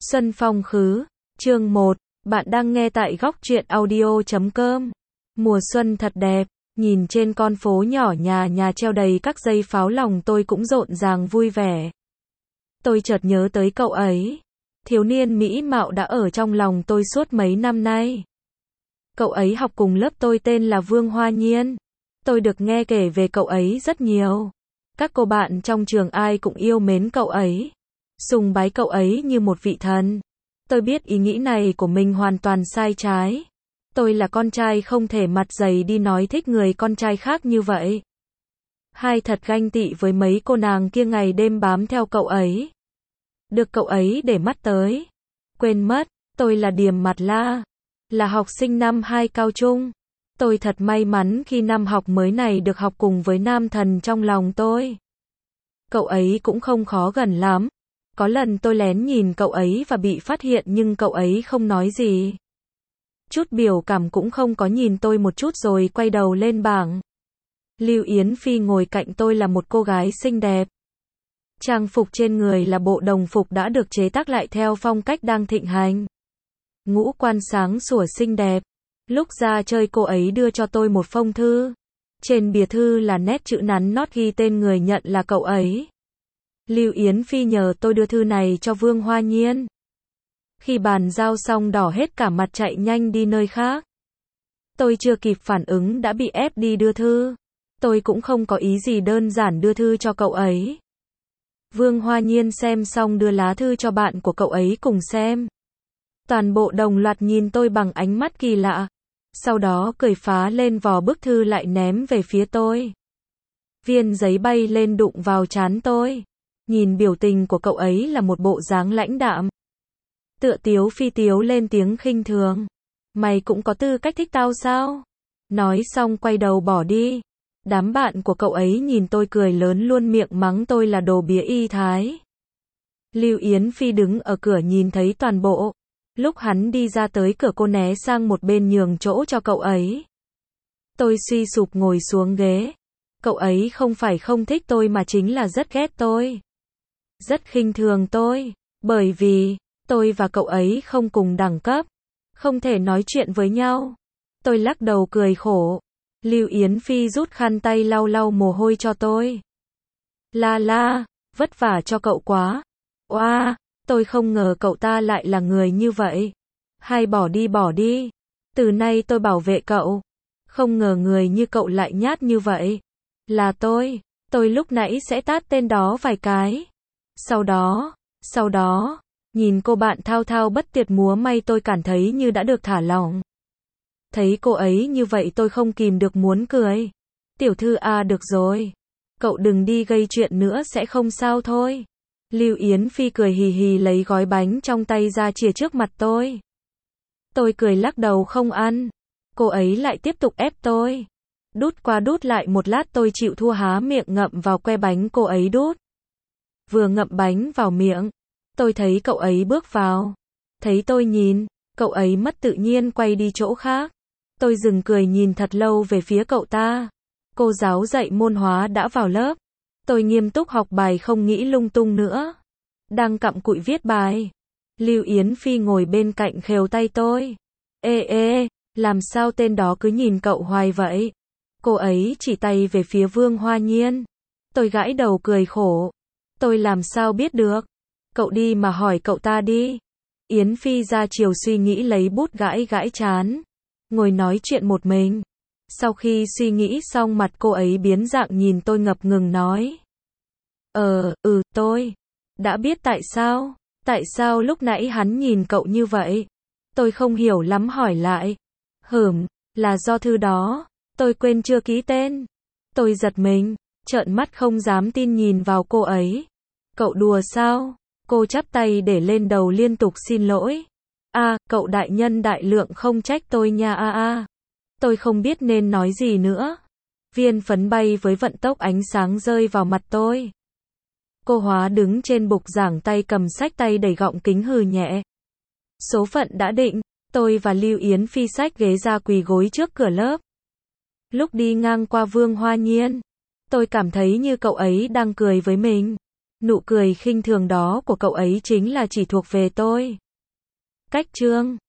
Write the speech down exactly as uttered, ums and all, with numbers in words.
Xuân Phong Khứ, chương một, bạn đang nghe tại góc truyện audio chấm com. Mùa xuân thật đẹp, nhìn trên con phố nhỏ nhà nhà treo đầy các dây pháo, lòng tôi cũng rộn ràng vui vẻ. Tôi chợt nhớ tới cậu ấy, thiếu niên mỹ mạo đã ở trong lòng tôi suốt mấy năm nay. Cậu ấy học cùng lớp tôi, tên là Vương Hoa Nhiên. Tôi được nghe kể về cậu ấy rất nhiều. Các cô bạn trong trường ai cũng yêu mến cậu ấy, sùng bái cậu ấy như một vị thần. Tôi biết ý nghĩ này của mình hoàn toàn sai trái. Tôi là con trai không thể mặt dày đi nói thích người con trai khác như vậy. Hai thật ganh tị với mấy cô nàng kia ngày đêm bám theo cậu ấy. Được cậu ấy để mắt tới. Quên mất, tôi là Điềm Mặt La, là học sinh năm hai cao trung. Tôi thật may mắn khi năm học mới này được học cùng với nam thần trong lòng tôi. Cậu ấy cũng không khó gần lắm. Có lần tôi lén nhìn cậu ấy và bị phát hiện, nhưng cậu ấy không nói gì. Chút biểu cảm cũng không có, nhìn tôi một chút rồi quay đầu lên bảng. Lưu Yến Phi ngồi cạnh tôi là một cô gái xinh đẹp. Trang phục trên người là bộ đồng phục đã được chế tác lại theo phong cách đang thịnh hành. Ngũ quan sáng sủa xinh đẹp. Lúc ra chơi cô ấy đưa cho tôi một phong thư. Trên bìa thư là nét chữ nắn nót ghi tên người nhận là cậu ấy. Lưu Yến Phi nhờ tôi đưa thư này cho Vương Hoa Nhiên. Khi bàn giao xong đỏ hết cả mặt chạy nhanh đi nơi khác. Tôi chưa kịp phản ứng đã bị ép đi đưa thư. Tôi cũng không có ý gì, đơn giản đưa thư cho cậu ấy. Vương Hoa Nhiên xem xong đưa lá thư cho bạn của cậu ấy cùng xem. Toàn bộ đồng loạt nhìn tôi bằng ánh mắt kỳ lạ. Sau đó cười phá lên, vò bức thư lại ném về phía tôi. Viên giấy bay lên đụng vào trán tôi. Nhìn biểu tình của cậu ấy là một bộ dáng lãnh đạm. Tựa tiếu phi tiếu lên tiếng khinh thường. Mày cũng có tư cách thích tao sao? Nói xong quay đầu bỏ đi. Đám bạn của cậu ấy nhìn tôi cười lớn, luôn miệng mắng tôi là đồ bía y thái. Lưu Yến Phi đứng ở cửa nhìn thấy toàn bộ. Lúc hắn đi ra tới cửa, cô né sang một bên nhường chỗ cho cậu ấy. Tôi suy sụp ngồi xuống ghế. Cậu ấy không phải không thích tôi mà chính là rất ghét tôi. Rất khinh thường tôi. Bởi vì tôi và cậu ấy không cùng đẳng cấp, không thể nói chuyện với nhau. Tôi lắc đầu cười khổ. Lưu Yến Phi rút khăn tay lau lau mồ hôi cho tôi. La la, vất vả cho cậu quá. Oa, tôi không ngờ cậu ta lại là người như vậy. Hay bỏ đi bỏ đi. Từ nay tôi bảo vệ cậu. Không ngờ người như cậu lại nhát như vậy. Là tôi, tôi lúc nãy sẽ tát tên đó vài cái. Sau đó, sau đó, nhìn cô bạn thao thao bất tuyệt múa may, tôi cảm thấy như đã được thả lỏng. Thấy cô ấy như vậy tôi không kìm được muốn cười. Tiểu thư à, được rồi. Cậu đừng đi gây chuyện nữa sẽ không sao thôi. Lưu Yến Phi cười hì hì lấy gói bánh trong tay ra chìa trước mặt tôi. Tôi cười lắc đầu không ăn. Cô ấy lại tiếp tục ép tôi. Đút qua đút lại một lát tôi chịu thua, há miệng ngậm vào que bánh cô ấy đút. Vừa ngậm bánh vào miệng, tôi thấy cậu ấy bước vào. Thấy tôi nhìn, cậu ấy mất tự nhiên quay đi chỗ khác. Tôi dừng cười nhìn thật lâu về phía cậu ta. Cô giáo dạy môn hóa đã vào lớp. Tôi nghiêm túc học bài, không nghĩ lung tung nữa. Đang cặm cụi viết bài. Lưu Yến Phi ngồi bên cạnh khều tay tôi. Ê ê, làm sao tên đó cứ nhìn cậu hoài vậy? Cô ấy chỉ tay về phía Vương Hoa Nhiên. Tôi gãi đầu cười khổ. Tôi làm sao biết được? Cậu đi mà hỏi cậu ta đi. Yến Phi ra chiều suy nghĩ, lấy bút gãi gãi trán. Ngồi nói chuyện một mình. Sau khi suy nghĩ xong, mặt cô ấy biến dạng, nhìn tôi ngập ngừng nói. Ờ, ừ, tôi đã biết tại sao. Tại sao lúc nãy hắn nhìn cậu như vậy? Tôi không hiểu lắm hỏi lại. Hửm, là do thư đó. Tôi quên chưa ký tên. Tôi giật mình, trợn mắt không dám tin nhìn vào cô ấy. Cậu đùa sao? Cô chắp tay để lên đầu liên tục xin lỗi. A, à, cậu đại nhân đại lượng không trách tôi nha a a. À. Tôi không biết nên nói gì nữa. Viên phấn bay với vận tốc ánh sáng rơi vào mặt tôi. Cô Hóa đứng trên bục giảng, tay cầm sách, tay đẩy gọng kính, hừ nhẹ. Số phận đã định, tôi và Lưu Yến Phi xách ghế ra quỳ gối trước cửa lớp. Lúc đi ngang qua Vương Hoa Nhiên, tôi cảm thấy như cậu ấy đang cười với mình. Nụ cười khinh thường đó của cậu ấy chính là chỉ thuộc về tôi. Cách chương